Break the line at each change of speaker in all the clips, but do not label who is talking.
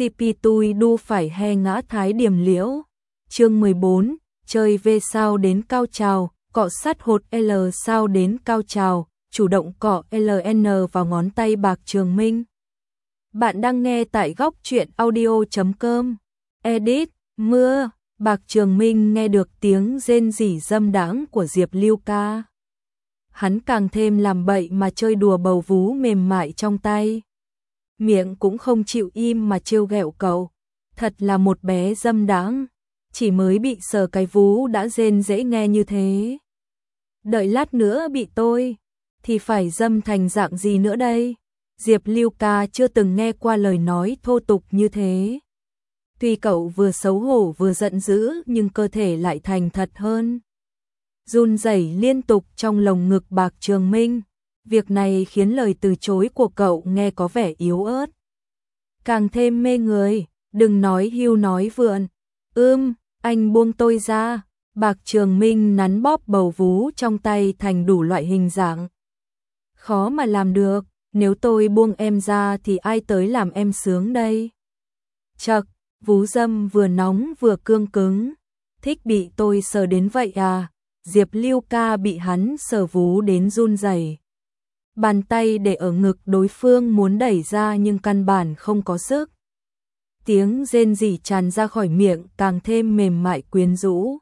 CP tui đu phải he ngã thái điểm liễu. Chương 14, chơi V sao đến cao trào, cọ sát hột L sao đến cao trào, chủ động cọ LN vào ngón tay Bạc Trường Minh. Bạn đang nghe tại góc truyện audio.com. Edit, mưa, Bạc Trường Minh nghe được tiếng rên rỉ dâm đãng của Diệp Lưu Ca. Hắn càng thêm làm bậy mà chơi đùa bầu vú mềm mại trong tay. Miệng cũng không chịu im mà trêu ghẹo cậu. Thật là một bé dâm đãng, chỉ mới bị sờ cái vú đã rên dễ nghe như thế. Đợi lát nữa bị tôi, thì phải dâm thành dạng gì nữa đây? Diệp Lưu Ca chưa từng nghe qua lời nói thô tục như thế. Tuy cậu vừa xấu hổ vừa giận dữ nhưng cơ thể lại thành thật hơn. Run rẩy liên tục trong lồng ngực Bạc Trường Minh. Việc này khiến lời từ chối của cậu nghe có vẻ yếu ớt. Càng thêm mê người, đừng nói hưu nói vượn. Anh buông tôi ra. Bạc Trường Minh nắn bóp bầu vú trong tay thành đủ loại hình dạng. Khó mà làm được, nếu tôi buông em ra thì ai tới làm em sướng đây? Chậc, vú dâm vừa nóng vừa cương cứng. Thích bị tôi sờ đến vậy à? Diệp Lưu Ca bị hắn sờ vú đến run rẩy. Bàn tay để ở ngực đối phương muốn đẩy ra nhưng căn bản không có sức. Tiếng rên rỉ tràn ra khỏi miệng càng thêm mềm mại quyến rũ.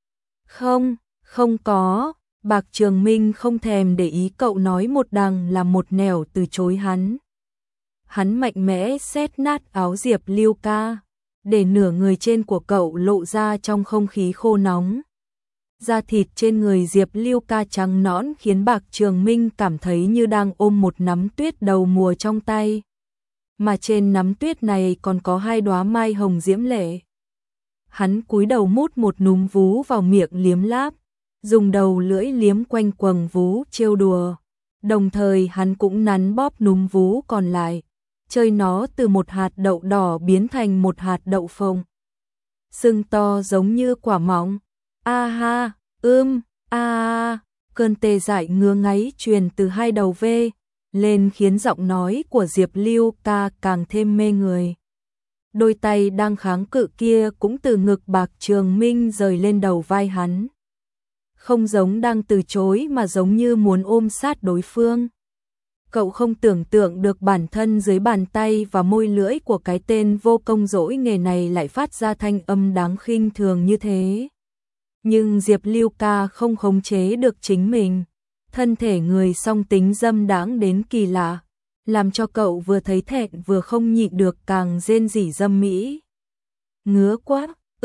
Không có, Bạc Trường Minh không thèm để ý cậu nói một đằng làm một nẻo từ chối hắn. Hắn mạnh mẽ xét nát áo Diệp Lưu Ca, để nửa người trên của cậu lộ ra trong không khí khô nóng. Da thịt trên người Diệp Lưu Ca trắng nõn khiến Bạc Trường Minh cảm thấy như đang ôm một nắm tuyết đầu mùa trong tay. Mà trên nắm tuyết này còn có 2 đóa mai hồng diễm lệ. Hắn cúi đầu mút một núm vú vào miệng liếm láp, dùng đầu lưỡi liếm quanh quầng vú trêu đùa. Đồng thời hắn cũng nắn bóp núm vú còn lại, chơi nó từ một hạt đậu đỏ biến thành một hạt đậu phộng. Sưng to giống như quả mọng. A ha, cơn tê dại ngứa ngáy truyền từ 2 đầu V lên khiến giọng nói của Diệp Lưu Ca càng thêm mê người. Đôi tay đang kháng cự kia cũng từ ngực Bạc Trường Minh rời lên đầu vai hắn. Không giống đang từ chối mà giống như muốn ôm sát đối phương. Cậu không tưởng tượng được bản thân dưới bàn tay và môi lưỡi của cái tên vô công dỗi nghề này lại phát ra thanh âm đáng khinh thường như thế. Nhưng Diệp Lưu Ca không khống chế được chính mình. Thân thể người song tính dâm đãng đến kỳ lạ, làm cho cậu vừa thấy thẹn vừa không nhịn được càng rên rỉ dâm mỹ. Ngứa quá,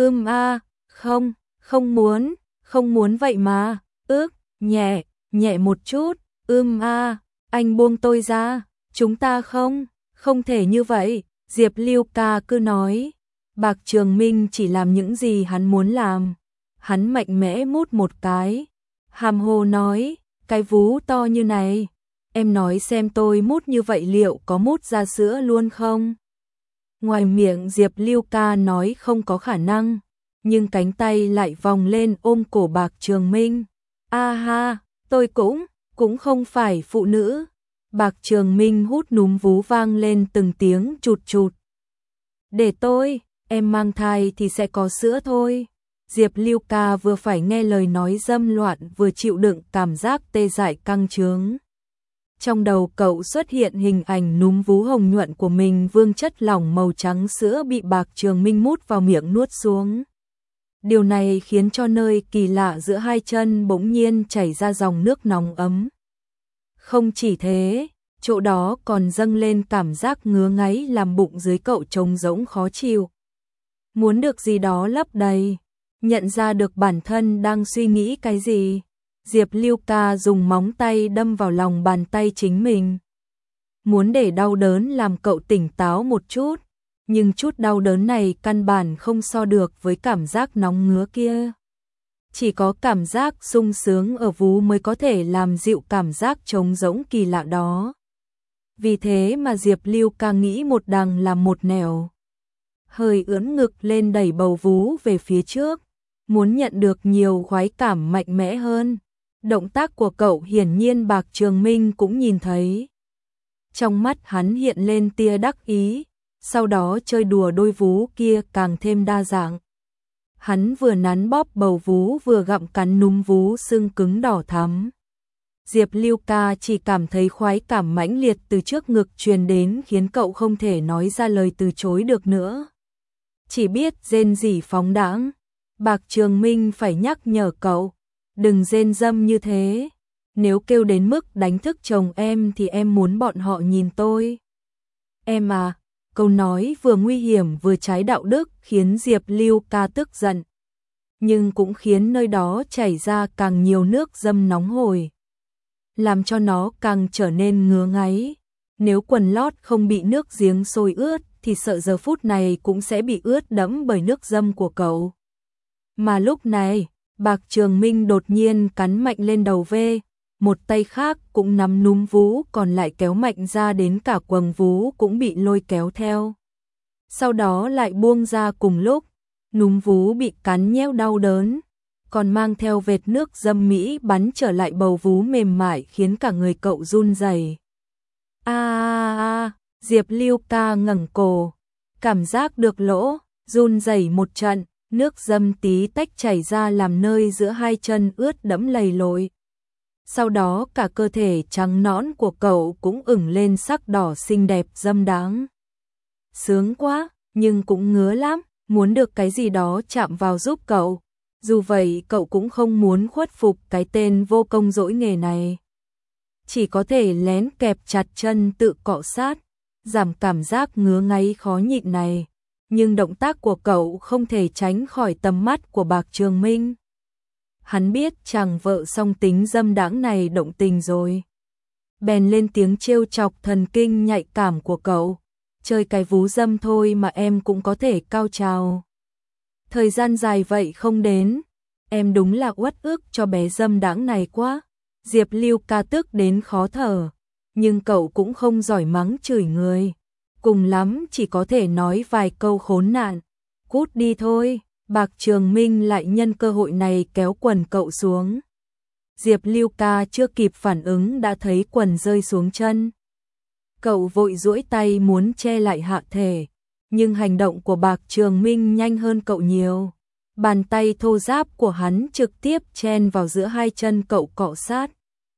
không muốn vậy mà, nhẹ một chút, anh buông tôi ra, chúng ta không thể như vậy, Diệp Lưu Ca cứ nói. Bạc Trường Minh chỉ làm những gì hắn muốn làm. Hắn mạnh mẽ mút một cái, hàm hồ nói, cái vú to như này, em nói xem tôi mút như vậy liệu có mút ra sữa luôn không? Ngoài miệng Diệp Lưu Ca nói không có khả năng, nhưng cánh tay lại vòng lên ôm cổ Bạc Trường Minh. A ha, tôi cũng không phải phụ nữ. Bạc Trường Minh hút núm vú vang lên từng tiếng chụt chụt. Để em mang thai thì sẽ có sữa thôi. Diệp Lưu Ca vừa phải nghe lời nói dâm loạn vừa chịu đựng cảm giác tê dại căng chướng. Trong đầu cậu xuất hiện hình ảnh núm vú hồng nhuận của mình vương chất lỏng màu trắng sữa bị Bạc Trường Minh mút vào miệng nuốt xuống. Điều này khiến cho nơi kỳ lạ giữa hai chân bỗng nhiên chảy ra dòng nước nóng ấm. Không chỉ thế, chỗ đó còn dâng lên cảm giác ngứa ngáy làm bụng dưới cậu trống rỗng khó chịu. Muốn được gì đó lấp đầy. Nhận ra được bản thân đang suy nghĩ cái gì, Diệp Lưu Ca dùng móng tay đâm vào lòng bàn tay chính mình. Muốn để đau đớn làm cậu tỉnh táo một chút, nhưng chút đau đớn này căn bản không so được với cảm giác nóng ngứa kia. Chỉ có cảm giác sung sướng ở vú mới có thể làm dịu cảm giác trống rỗng kỳ lạ đó. Vì thế mà Diệp Lưu Ca nghĩ một đằng làm một nẻo. Hơi ưỡn ngực lên đẩy bầu vú về phía trước, muốn nhận được nhiều khoái cảm mạnh mẽ hơn. Động tác của cậu hiển nhiên Bạc Trường Minh cũng nhìn thấy. Trong mắt hắn hiện lên tia đắc ý, sau đó chơi đùa đôi vú kia càng thêm đa dạng. Hắn vừa nắn bóp bầu vú vừa gặm cắn núm vú sưng cứng đỏ thắm. Diệp Lưu Ca chỉ cảm thấy khoái cảm mãnh liệt từ trước ngực truyền đến khiến cậu không thể nói ra lời từ chối được nữa. Chỉ biết rên rỉ phóng đãng. Bạc Trường Minh phải nhắc nhở cậu, đừng rên râm như thế. Nếu kêu đến mức đánh thức chồng em thì em muốn bọn họ nhìn tôi. Em à, câu nói vừa nguy hiểm vừa trái đạo đức khiến Diệp Lưu Ca tức giận. Nhưng cũng khiến nơi đó chảy ra càng nhiều nước dâm nóng hổi, làm cho nó càng trở nên ngứa ngáy. Nếu quần lót không bị nước giếng sôi ướt thì sợ giờ phút này cũng sẽ bị ướt đẫm bởi nước dâm của cậu. Mà lúc này, Bạc Trường Minh đột nhiên cắn mạnh lên đầu V, một tay khác cũng nắm núm vú còn lại kéo mạnh ra đến cả quầng vú cũng bị lôi kéo theo. Sau đó lại buông ra cùng lúc, núm vú bị cắn nheo đau đớn, còn mang theo vệt nước dâm mỹ bắn trở lại bầu vú mềm mại khiến cả người cậu run rẩy. Diệp Lưu Ca ngẩng cổ, cảm giác được lỗ, run rẩy một trận, nước dâm tí tách chảy ra làm nơi giữa hai chân ướt đẫm lầy lội. Sau đó cả cơ thể trắng nõn của cậu cũng ửng lên sắc đỏ xinh đẹp dâm đáng. Sướng quá, nhưng cũng ngứa lắm, muốn được cái gì đó chạm vào giúp cậu. Dù vậy cậu cũng không muốn khuất phục cái tên vô công dỗi nghề này. Chỉ có thể lén kẹp chặt chân tự cọ sát, giảm cảm giác ngứa ngáy khó nhịn này. Nhưng động tác của cậu không thể tránh khỏi tầm mắt của Bạc Trường Minh. Hắn biết chàng vợ song tính dâm đãng này động tình rồi. Bèn lên tiếng trêu chọc thần kinh nhạy cảm của cậu. Chơi cái vú dâm thôi mà em cũng có thể cao trào. Thời gian dài vậy không đến, em đúng là uất ức cho bé dâm đãng này quá. Diệp Lưu Ca tức đến khó thở, nhưng cậu cũng không giỏi mắng chửi người. Cùng lắm chỉ có thể nói vài câu khốn nạn. Cút đi thôi. Bạc Trường Minh lại nhân cơ hội này kéo quần cậu xuống. Diệp Lưu Ca chưa kịp phản ứng đã thấy quần rơi xuống chân. Cậu vội duỗi tay muốn che lại hạ thể, nhưng hành động của Bạc Trường Minh nhanh hơn cậu nhiều. Bàn tay thô ráp của hắn trực tiếp chen vào giữa hai chân cậu cọ sát.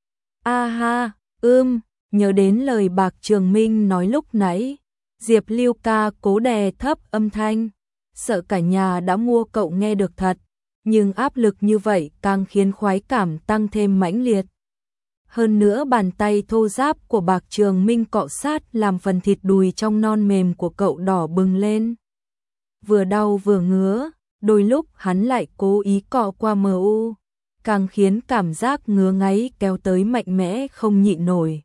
Nhớ đến lời Bạc Trường Minh nói lúc nãy, Diệp Lưu Ca cố đè thấp âm thanh, sợ cả nhà đã mua cậu nghe được thật, nhưng áp lực như vậy càng khiến khoái cảm tăng thêm mãnh liệt. Hơn nữa bàn tay thô ráp của Bạc Trường Minh cọ sát làm phần thịt đùi trong non mềm của cậu đỏ bừng lên. Vừa đau vừa ngứa, đôi lúc hắn lại cố ý cọ qua MU, càng khiến cảm giác ngứa ngáy kéo tới mạnh mẽ không nhịn nổi.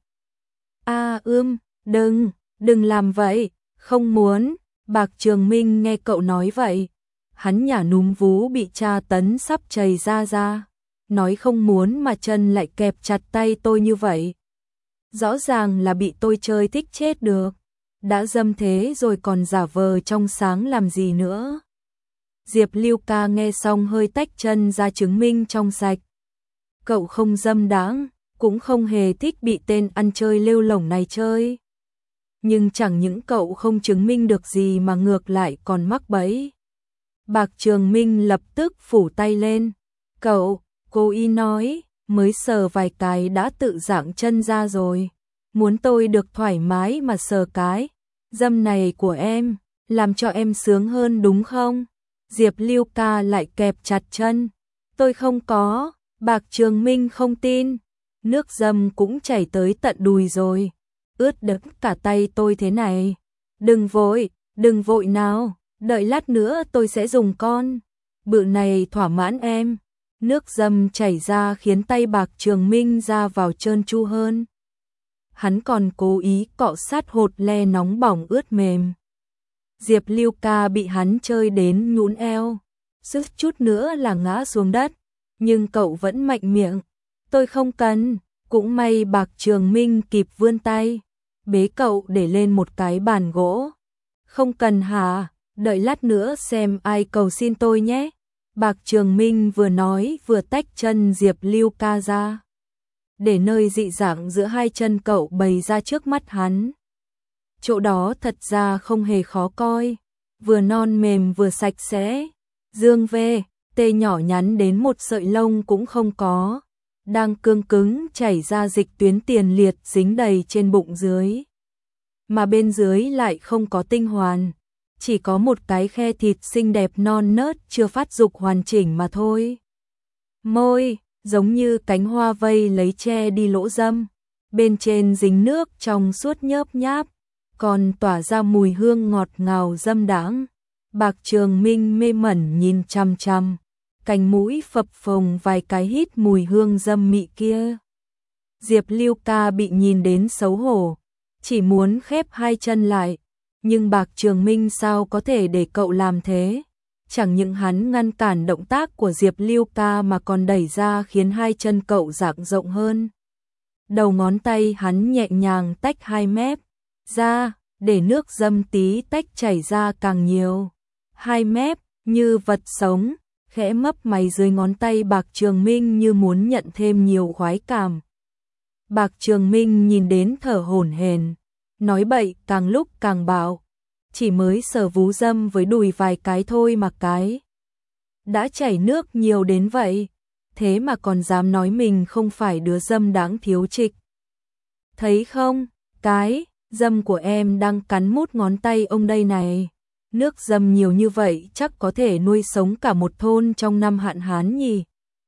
Đừng làm vậy, không muốn. Bạc Trường Minh nghe cậu nói vậy, hắn nhả núm vú bị tra tấn sắp chảy ra, nói không muốn mà chân lại kẹp chặt tay tôi như vậy. Rõ ràng là bị tôi chơi thích chết được, đã dâm thế rồi còn giả vờ trong sáng làm gì nữa. Diệp Lưu Ca nghe xong hơi tách chân ra chứng minh trong sạch. Cậu không dâm đãng, cũng không hề thích bị tên ăn chơi lêu lổng này chơi. Nhưng chẳng những cậu không chứng minh được gì mà ngược lại còn mắc bẫy. Bạc Trường Minh lập tức phủ tay lên. Cô ý nói, mới sờ vài cái đã tự giãng chân ra rồi. Muốn tôi được thoải mái mà sờ cái dâm này của em, làm cho em sướng hơn đúng không? Diệp Lưu Ca lại kẹp chặt chân. Tôi không có. Bạc Trường Minh không tin. Nước dâm cũng chảy tới tận đùi rồi, ướt đẫm cả tay tôi thế này. Đừng vội nào, đợi lát nữa tôi sẽ dùng con bự này thỏa mãn em. Nước dâm chảy ra khiến tay Bạc Trường Minh ra vào trơn tru hơn. Hắn còn cố ý cọ sát hột le nóng bỏng ướt mềm. Diệp Lưu Ca bị hắn chơi đến nhũn eo, suýt chút nữa là ngã xuống đất, nhưng cậu vẫn mạnh miệng. Tôi không cần. Cũng may Bạc Trường Minh kịp vươn tay, bế cậu để lên một cái bàn gỗ. Không cần hả? Đợi lát nữa xem ai cầu xin tôi nhé. Bạc Trường Minh vừa nói vừa tách chân Diệp Lưu Ca ra, để nơi dị dạng giữa hai chân cậu bày ra trước mắt hắn. chỗ đó thật ra không hề khó coi, vừa non mềm vừa sạch sẽ. Dương về, tê nhỏ nhắn đến một sợi lông cũng không có, đang cương cứng chảy ra dịch tuyến tiền liệt dính đầy trên bụng dưới. Mà bên dưới lại không có tinh hoàn, chỉ có một cái khe thịt xinh đẹp non nớt chưa phát dục hoàn chỉnh mà thôi. Môi, giống như cánh hoa vây lấy che đi lỗ râm, bên trên dính nước trong suốt nhớp nháp, còn tỏa ra mùi hương ngọt ngào dâm đãng. Bạc Trường Minh mê mẩn nhìn chằm chằm, cánh mũi phập phồng vài cái hít mùi hương dâm mị kia. Diệp Lưu Ca bị nhìn đến xấu hổ, chỉ muốn khép hai chân lại, nhưng Bạc Trường Minh sao có thể để cậu làm thế? Chẳng những hắn ngăn cản động tác của Diệp Lưu Ca mà còn đẩy ra khiến hai chân cậu dang rộng hơn. Đầu ngón tay hắn nhẹ nhàng tách hai mép ra, để nước dâm tí tách chảy ra càng nhiều. Hai mép như vật sống, khẽ mấp máy dưới ngón tay Bạc Trường Minh như muốn nhận thêm nhiều khoái cảm. Bạc Trường Minh nhìn đến thở hổn hển, nói bậy càng lúc càng bạo, chỉ mới sờ vú dâm với đùi vài cái thôi mà cái đã chảy nước nhiều đến vậy, thế mà còn dám nói mình không phải đứa dâm đáng thiếu trịch. Thấy không, cái dâm của em đang cắn mút ngón tay ông đây này. Nước dâm nhiều như vậy chắc có thể nuôi sống cả một thôn trong năm hạn hán nhỉ.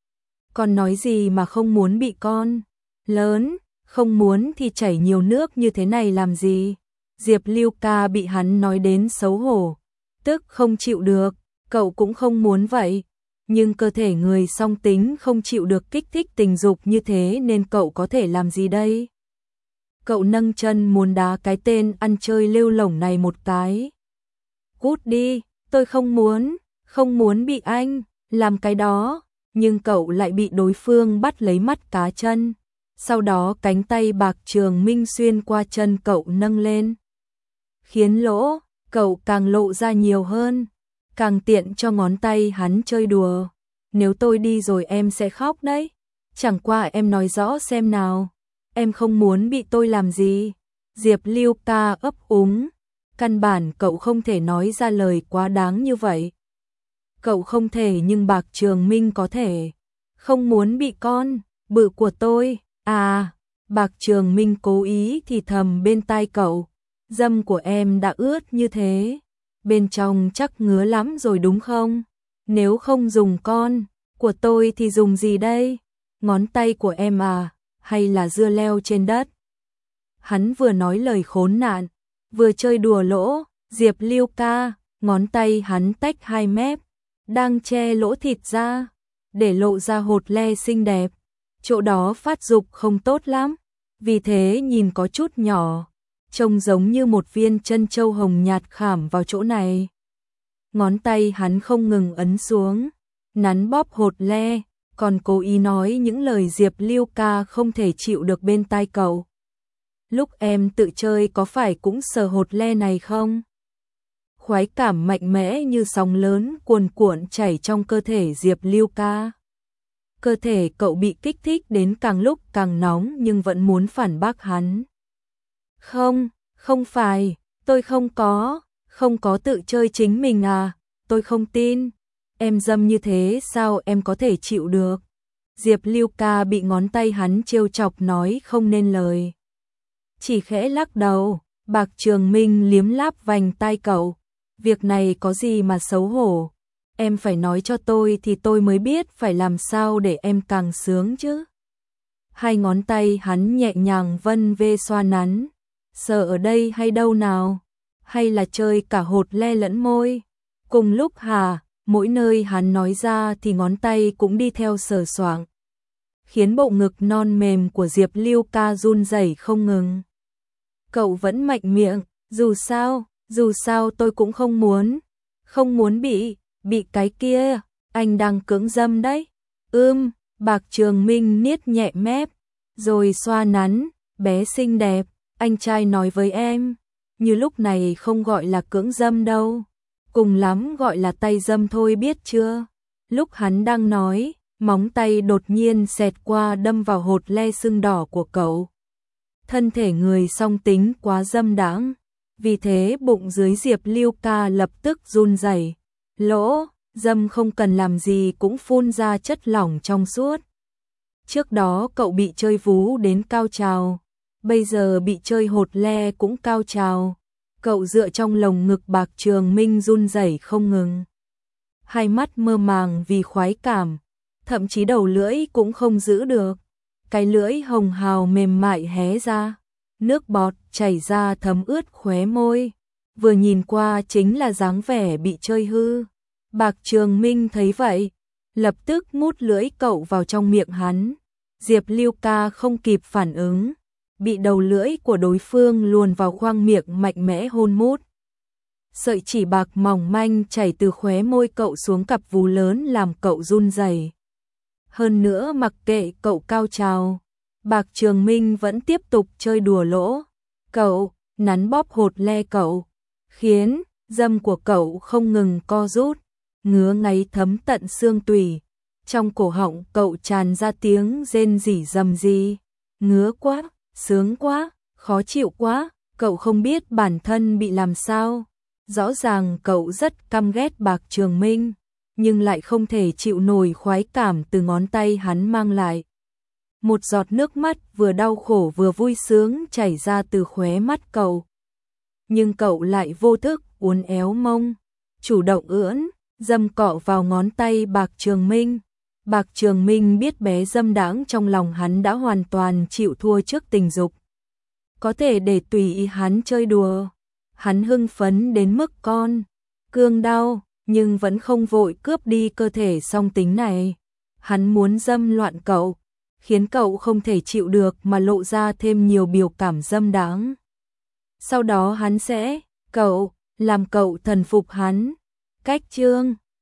Còn nói gì mà không muốn bị con lớn, không muốn thì chảy nhiều nước như thế này làm gì. Diệp Lưu Ca bị hắn nói đến xấu hổ, tức không chịu được, cậu cũng không muốn vậy. Nhưng cơ thể người song tính không chịu được kích thích tình dục như thế nên cậu có thể làm gì đây? Cậu nâng chân muốn đá cái tên ăn chơi lêu lổng này một cái. Cút đi, tôi không muốn bị anh làm cái đó, nhưng cậu lại bị đối phương bắt lấy mắt cá chân. Sau đó cánh tay Bạc Trường Minh xuyên qua chân cậu nâng lên, khiến lỗ cậu càng lộ ra nhiều hơn, càng tiện cho ngón tay hắn chơi đùa. Nếu tôi đi rồi em sẽ khóc đấy, chẳng qua em nói rõ xem nào, em không muốn bị tôi làm gì? Diệp Lưu Ca ấp úng, căn bản cậu không thể nói ra lời quá đáng như vậy. Cậu không thể nhưng Bạc Trường Minh có thể. Không muốn bị con bự của tôi à? Bạc Trường Minh cố ý thì thầm bên tai cậu, dâm của em đã ướt như thế, bên trong chắc ngứa lắm rồi đúng không? Nếu không dùng con của tôi thì dùng gì đây? Ngón tay của em à, hay là dưa leo trên đất? Hắn vừa nói lời khốn nạn, vừa chơi đùa lỗ. Diệp Lưu Ca, ngón tay hắn tách hai mép, đang che lỗ thịt ra, để lộ ra hột le xinh đẹp. Chỗ đó phát dục không tốt lắm, vì thế nhìn có chút nhỏ, trông giống như một viên trân châu hồng nhạt khảm vào chỗ này. Ngón tay hắn không ngừng ấn xuống, nắn bóp hột le, còn cố ý nói những lời Diệp Lưu Ca không thể chịu được bên tai cậu. Lúc em tự chơi có phải cũng sờ hột le này không? Khoái cảm mạnh mẽ như sóng lớn cuồn cuộn chảy trong cơ thể Diệp Lưu Ca. Cơ thể cậu bị kích thích đến càng lúc càng nóng nhưng vẫn muốn phản bác hắn. Không phải, tôi không có tự chơi chính mình à, tôi không tin. Em dâm như thế sao em có thể chịu được? Diệp Lưu Ca bị ngón tay hắn trêu chọc nói không nên lời, chỉ khẽ lắc đầu. Bạc Trường Minh liếm láp vành tai cậu, việc này có gì mà xấu hổ, em phải nói cho tôi thì tôi mới biết phải làm sao để em càng sướng chứ. Hai ngón tay hắn nhẹ nhàng vân vê xoa nắn, sờ ở đây hay đâu nào, hay là chơi cả hột le lẫn môi cùng lúc hả? Mỗi nơi hắn nói ra thì ngón tay cũng đi theo sờ soạng, khiến bộ ngực non mềm của Diệp Lưu Ca run rẩy không ngừng. Cậu vẫn mạnh miệng, dù sao tôi cũng không muốn bị cái kia, anh đang cưỡng dâm đấy. Bạc Trường Minh niết nhẹ mép, rồi xoa nắn, bé xinh đẹp, anh trai nói với em, như lúc này không gọi là cưỡng dâm đâu, cùng lắm gọi là tay dâm thôi biết chưa. Lúc hắn đang nói, móng tay đột nhiên xẹt qua đâm vào hột le sưng đỏ của cậu. Thân thể người song tính quá dâm đãng, Vì thế bụng dưới Diệp Lưu Ca lập tức run rẩy, lỗ dâm không cần làm gì cũng phun ra chất lỏng trong suốt. Trước đó cậu bị chơi vú đến cao trào, bây giờ bị chơi hột le cũng cao trào. Cậu dựa trong lồng ngực Bạc Trường Minh run rẩy không ngừng. Hai mắt mơ màng vì khoái cảm, thậm chí đầu lưỡi cũng không giữ được. Cái lưỡi hồng hào mềm mại hé ra, nước bọt chảy ra thấm ướt khóe môi. Vừa nhìn qua chính là dáng vẻ bị chơi hư. Bạc Trường Minh thấy vậy, lập tức mút lưỡi cậu vào trong miệng hắn. Diệp Lưu Ca không kịp phản ứng, bị đầu lưỡi của đối phương luồn vào khoang miệng mạnh mẽ hôn mút. Sợi chỉ bạc mỏng manh chảy từ khóe môi cậu xuống cặp vú lớn làm cậu run rẩy. Hơn nữa mặc kệ cậu cao trào, Bạc Trường Minh vẫn tiếp tục chơi đùa lỗ. Cậu nắn bóp hột le cậu, khiến dâm của cậu không ngừng co rút, ngứa ngáy thấm tận xương tủy. Trong cổ họng cậu tràn ra tiếng rên rỉ rầm rì. Ngứa quá, sướng quá, khó chịu quá, cậu không biết bản thân bị làm sao. Rõ ràng cậu rất căm ghét Bạc Trường Minh, nhưng lại không thể chịu nổi khoái cảm từ ngón tay hắn mang lại. Một giọt nước mắt vừa đau khổ vừa vui sướng chảy ra từ khóe mắt cậu. Nhưng cậu lại vô thức uốn éo mông, chủ động ưỡn, dâm cọ vào ngón tay Bạc Trường Minh. Bạc Trường Minh biết bé dâm đãng trong lòng hắn đã hoàn toàn chịu thua trước tình dục. Có thể để tùy ý hắn chơi đùa. Hắn hưng phấn đến mức con cương đau, nhưng vẫn không vội cướp đi cơ thể song tính này. Hắn muốn dâm loạn cậu, khiến cậu không thể chịu được mà lộ ra thêm nhiều biểu cảm dâm đãng. Sau đó hắn sẽ, làm cậu thần phục hắn. Cách chương